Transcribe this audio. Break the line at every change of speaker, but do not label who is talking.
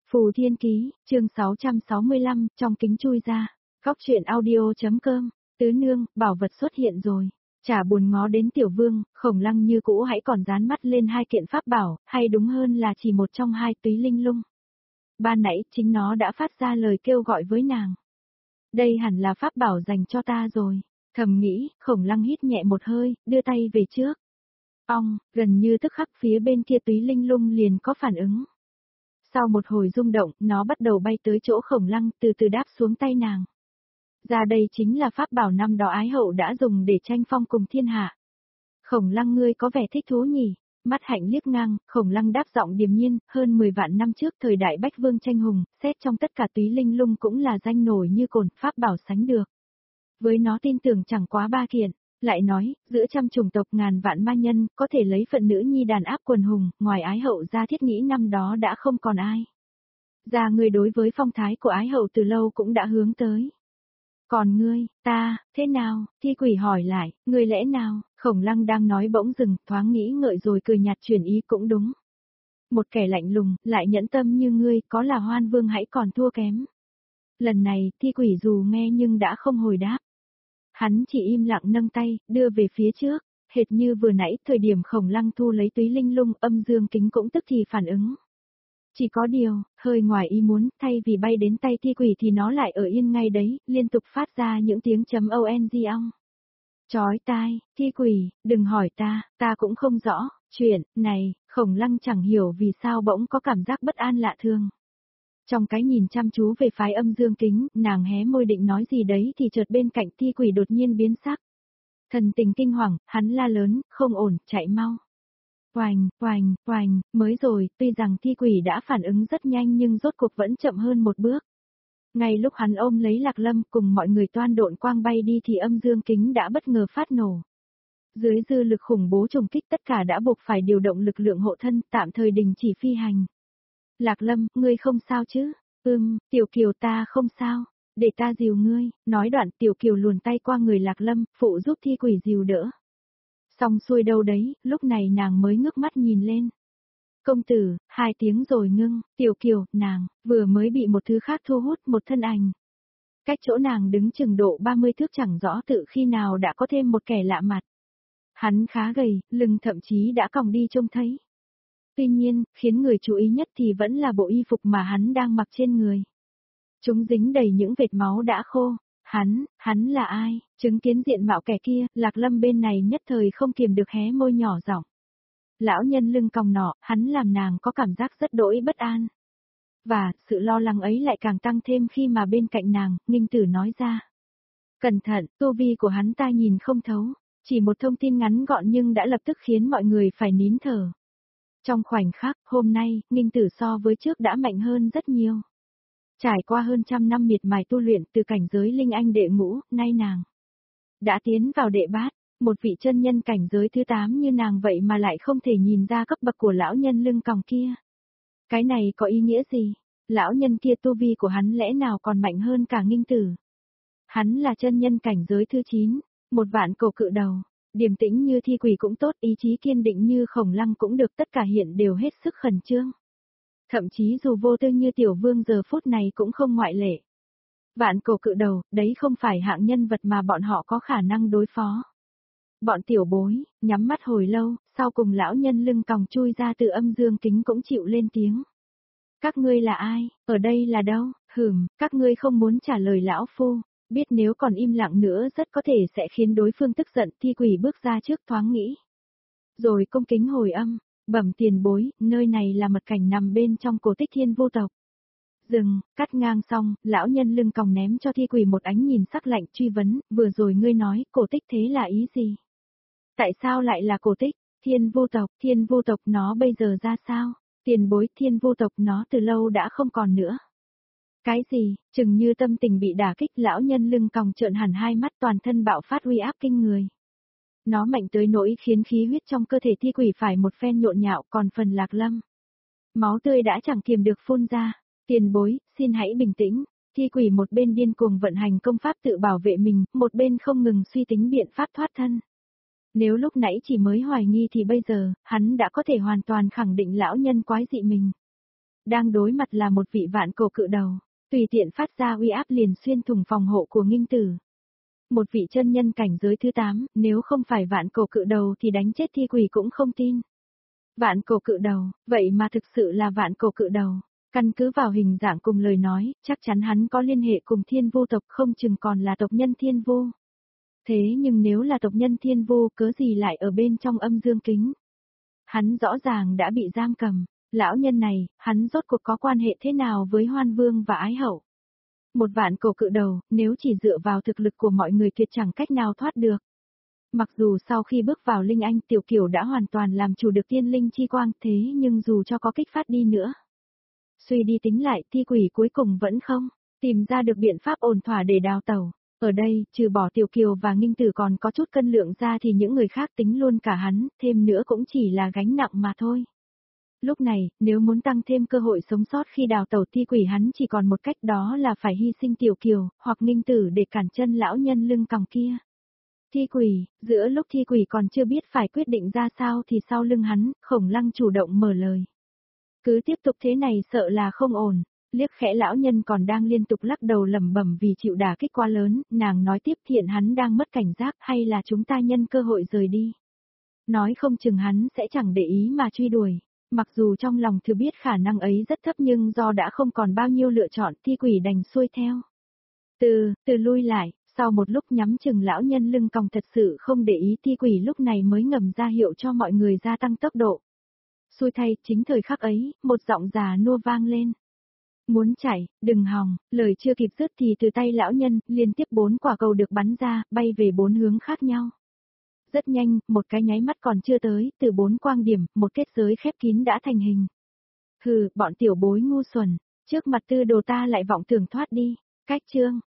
Phù Thiên Ký, chương 665, trong kính chui ra. Góc truyện audio.com, tứ nương, bảo vật xuất hiện rồi. Chả buồn ngó đến tiểu vương, Khổng Lăng như cũ hãy còn dán mắt lên hai kiện pháp bảo, hay đúng hơn là chỉ một trong hai túy linh lung. Ban nãy chính nó đã phát ra lời kêu gọi với nàng. Đây hẳn là pháp bảo dành cho ta rồi. Thầm nghĩ, Khổng Lăng hít nhẹ một hơi, đưa tay về trước. Ong, gần như tức khắc phía bên kia túy linh lung liền có phản ứng. Sau một hồi rung động, nó bắt đầu bay tới chỗ Khổng Lăng, từ từ đáp xuống tay nàng. Ra đây chính là pháp bảo năm đó Ái Hậu đã dùng để tranh phong cùng thiên hạ. Khổng Lăng ngươi có vẻ thích thú nhỉ? Mắt Hạnh liếc ngang, Khổng Lăng đáp giọng điềm nhiên, hơn 10 vạn năm trước thời đại Bách Vương tranh hùng, xét trong tất cả túy linh lung cũng là danh nổi như cồn, pháp bảo sánh được. Với nó tin tưởng chẳng quá ba kiện. Lại nói, giữa trăm chủng tộc ngàn vạn ma nhân, có thể lấy phận nữ nhi đàn áp quần hùng, ngoài Ái Hậu ra thiết nghĩ năm đó đã không còn ai. Ra ngươi đối với phong thái của Ái Hậu từ lâu cũng đã hướng tới. Còn ngươi, ta, thế nào? Thi Quỷ hỏi lại, ngươi lẽ nào? Khổng Lăng đang nói bỗng dừng, thoáng nghĩ ngợi rồi cười nhạt chuyển ý cũng đúng. Một kẻ lạnh lùng, lại nhẫn tâm như ngươi, có là Hoan Vương hãy còn thua kém. Lần này, Thi Quỷ dù nghe nhưng đã không hồi đáp. Hắn chỉ im lặng nâng tay, đưa về phía trước, hệt như vừa nãy, thời điểm Khổng Lăng thu lấy túy linh lung, Âm Dương Kính cũng tức thì phản ứng. Chỉ có điều, hơi ngoài ý muốn, thay vì bay đến tay Thi Quỷ thì nó lại ở yên ngay đấy, liên tục phát ra những tiếng chấm ONG ong. Chói tai, Thi Quỷ, đừng hỏi ta cũng không rõ, chuyện, này, Khổng Lăng chẳng hiểu vì sao bỗng có cảm giác bất an lạ thường. Trong cái nhìn chăm chú về phái Âm Dương Kính, nàng hé môi định nói gì đấy thì chợt bên cạnh Thi Quỷ đột nhiên biến sắc. Thần tình kinh hoàng, hắn la lớn, không ổn, chạy mau. Oành, oành, oành, mới rồi, tuy rằng Thi Quỷ đã phản ứng rất nhanh nhưng rốt cuộc vẫn chậm hơn một bước. Ngay lúc hắn ôm lấy Lạc Lâm cùng mọi người toan độn quang bay đi thì Âm Dương Kính đã bất ngờ phát nổ. Dưới dư lực khủng bố trùng kích tất cả đã buộc phải điều động lực lượng hộ thân, tạm thời đình chỉ phi hành. Lạc Lâm, ngươi không sao chứ? Tiểu Kiều ta không sao, để ta dìu ngươi, nói đoạn Tiểu Kiều luồn tay qua người Lạc Lâm, phụ giúp Thi Quỷ dìu đỡ. Xong xuôi đâu đấy, lúc này nàng mới ngước mắt nhìn lên. Công tử, 2 tiếng rồi ngưng, Tiểu Kiều, nàng, vừa mới bị một thứ khác thu hút một thân ảnh. Cách chỗ nàng đứng chừng độ 30 thước chẳng rõ tự khi nào đã có thêm một kẻ lạ mặt. Hắn khá gầy, lưng thậm chí đã còng đi trông thấy. Tuy nhiên, khiến người chú ý nhất thì vẫn là bộ y phục mà hắn đang mặc trên người. Chúng dính đầy những vệt máu đã khô. Hắn là ai? Chứng kiến diện mạo kẻ kia, Lạc Lâm bên này nhất thời không kiềm được hé môi nhỏ giọng. Lão nhân lưng còng nọ, hắn làm nàng có cảm giác rất đỗi bất an. Và, sự lo lắng ấy lại càng tăng thêm khi mà bên cạnh nàng, Nghinh Tử nói ra. Cẩn thận, tu vi của hắn ta nhìn không thấu. Chỉ một thông tin ngắn gọn nhưng đã lập tức khiến mọi người phải nín thở. Trong khoảnh khắc, hôm nay, Nghinh Tử so với trước đã mạnh hơn rất nhiều. Trải qua hơn 100 năm miệt mài tu luyện từ cảnh giới linh anh đệ ngũ, nay nàng đã tiến vào đệ bát, một vị chân nhân cảnh giới thứ 8 như nàng vậy mà lại không thể nhìn ra cấp bậc của lão nhân lưng còng kia. Cái này có ý nghĩa gì? Lão nhân kia tu vi của hắn lẽ nào còn mạnh hơn cả Nghinh Tử? Hắn là chân nhân cảnh giới thứ 9, một vạn cổ cự đầu. Điềm tĩnh như Thi Quỷ cũng tốt, ý chí kiên định như Khổng Lăng cũng được, tất cả hiện đều hết sức khẩn trương. Thậm chí dù vô tư như Tiểu Vương giờ phút này cũng không ngoại lệ. Vạn cổ cự đầu, đấy không phải hạng nhân vật mà bọn họ có khả năng đối phó. Bọn tiểu bối, nhắm mắt hồi lâu, sau cùng lão nhân lưng còng chui ra từ Âm Dương Kính cũng chịu lên tiếng. Các ngươi là ai, ở đây là đâu? Các ngươi không muốn trả lời lão phu. Biết nếu còn im lặng nữa rất có thể sẽ khiến đối phương tức giận. Thi Quỷ bước ra trước thoáng nghĩ. Rồi cung kính hồi âm, bẩm tiền bối, nơi này là mật cảnh nằm bên trong cổ tích Thiên Vu tộc. Dừng, cắt ngang xong, lão nhân lưng còng ném cho Thi Quỷ một ánh nhìn sắc lạnh truy vấn, vừa rồi ngươi nói, cổ tích thế là ý gì? Tại sao lại là cổ tích? Thiên Vu tộc nó bây giờ ra sao? Tiền bối, Thiên Vu tộc nó từ lâu đã không còn nữa. Cái gì? Chừng như tâm tình bị đả kích, lão nhân lưng còng trợn hẳn hai mắt, toàn thân bạo phát uy áp kinh người. Nó mạnh tới nỗi khiến khí huyết trong cơ thể Thi Quỷ phải một phen nhộn nhạo, còn phần Lạc Lâm. Máu tươi đã chẳng kiềm được phun ra. Tiền bối, xin hãy bình tĩnh. Thi Quỷ một bên điên cuồng vận hành công pháp tự bảo vệ mình, một bên không ngừng suy tính biện pháp thoát thân. Nếu lúc nãy chỉ mới hoài nghi thì bây giờ, hắn đã có thể hoàn toàn khẳng định lão nhân quái dị mình đang đối mặt là một vị vạn cổ cự đầu, tùy tiện phát ra uy áp liền xuyên thủng phòng hộ của Nghinh Tử. Một vị chân nhân cảnh giới thứ 8, nếu không phải vạn cổ cự đầu thì đánh chết thi quỷ cũng không tin. Vạn cổ cự đầu, vậy mà thực sự là vạn cổ cự đầu. Căn cứ vào hình dạng cùng lời nói, chắc chắn hắn có liên hệ cùng Thiên Vu tộc, không chừng còn là tộc nhân Thiên Vu. Thế nhưng nếu là tộc nhân Thiên Vu, cớ gì lại ở bên trong âm dương kính? Hắn rõ ràng đã bị giam cầm. Lão nhân này, hắn rốt cuộc có quan hệ thế nào với Hoan Vương và Ái Hậu? Một vạn cổ cự đầu, nếu chỉ dựa vào thực lực của mọi người tuyệt chẳng cách nào thoát được. Mặc dù sau khi bước vào Linh Anh, Tiểu Kiều đã hoàn toàn làm chủ được tiên linh chi quang, thế nhưng dù cho có kích phát đi nữa. Suy đi tính lại, thi quỷ cuối cùng vẫn không tìm ra được biện pháp ổn thỏa để đào tẩu. Ở đây, trừ bỏ Tiểu Kiều và Nghinh Tử còn có chút cân lượng ra thì những người khác tính luôn cả hắn, thêm nữa cũng chỉ là gánh nặng mà thôi. Lúc này, nếu muốn tăng thêm cơ hội sống sót khi đào tẩu thi quỷ hắn chỉ còn một cách, đó là phải hy sinh Tiểu Kiều, hoặc Nghinh Tử để cản chân lão nhân lưng còng kia. Thi quỷ, giữa lúc thi quỷ còn chưa biết phải quyết định ra sao thì sau lưng hắn, Khổng Lăng chủ động mở lời. Cứ tiếp tục thế này sợ là không ổn. Liếc khẽ lão nhân còn đang liên tục lắc đầu lẩm bẩm vì chịu đả kích quá lớn, nàng nói tiếp, Thiện hắn đang mất cảnh giác, hay là chúng ta nhân cơ hội rời đi. Nói không chừng hắn sẽ chẳng để ý mà truy đuổi. Mặc dù trong lòng thừa biết khả năng ấy rất thấp nhưng do đã không còn bao nhiêu lựa chọn, thi quỷ đành xuôi theo. Từ lui lại, sau một lúc nhắm chừng lão nhân lưng còng thật sự không để ý, thi quỷ lúc này mới ngầm ra hiệu cho mọi người gia tăng tốc độ. Xui thay, chính thời khắc ấy, một giọng già nua vang lên. Muốn chạy, đừng hòng, lời chưa kịp dứt thì từ tay lão nhân, liên tiếp 4 quả cầu được bắn ra, bay về 4 hướng khác nhau. Rất nhanh, một cái nháy mắt còn chưa tới, từ 4 quang điểm, một kết giới khép kín đã thành hình. Hừ, bọn tiểu bối ngu xuẩn, trước mặt tư đồ ta lại vọng tưởng thoát đi. Cách chương